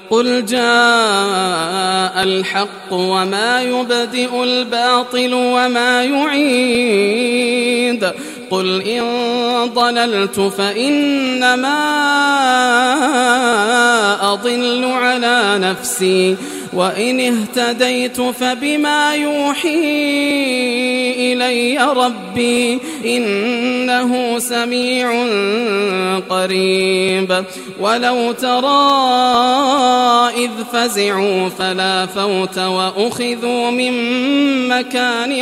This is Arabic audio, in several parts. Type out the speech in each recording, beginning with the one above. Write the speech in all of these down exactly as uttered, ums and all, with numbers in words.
قل جاء الحق وما يبدئ الباطل وما يعيد قل إن ضللت فإنما أضل على نفسي وإن اهتديت فبما يوحي إلي ربي إنه سميع قريب ولو ترى إذ فزعوا فلا فوت وأخذوا من مكان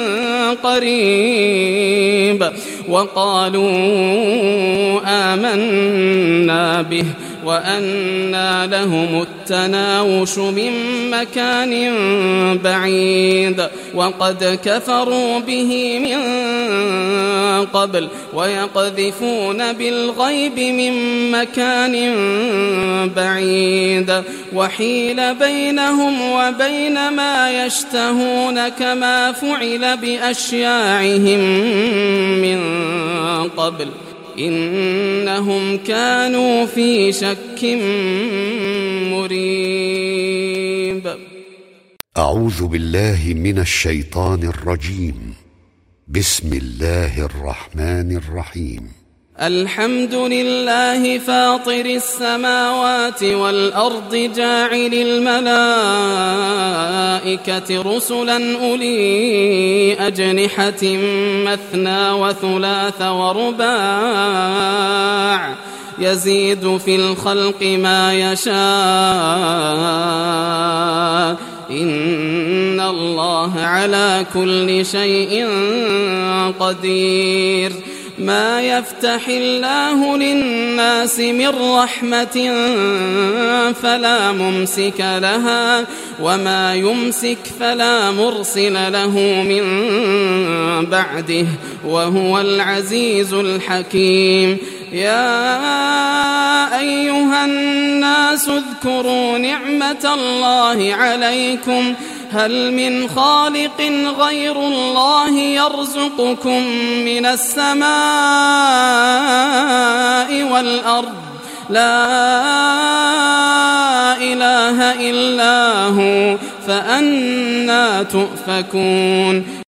قريب وقالوا آمنا به وأنى لهم التناوش من مكان بعيد وقد كفروا به من قبل ويقذفون بالغيب من مكان بعيد وحيل بينهم وبين ما يشتهون كما فعل بأشياعهم من قبل إنهم كانوا في شك مريب. أعوذ بالله من الشيطان الرجيم. بسم الله الرحمن الرحيم. الحمد لله فاطر السماوات والأرض جاعل الملائكة رسلا أولي أجنحة مثنى وثلاث ورباع يزيد في الخلق ما يشاء إن الله على كل شيء قدير. ما يفتح الله للناس من رحمة فلا ممسك لها وما يمسك فلا مرسل له من بعده وهو العزيز الحكيم. يا أيها الناس اذكروا نعمة الله عليكم هل من خالق غير الله يرزقكم من السماء والأرض لا إله إلا هو فأنى تؤفكون.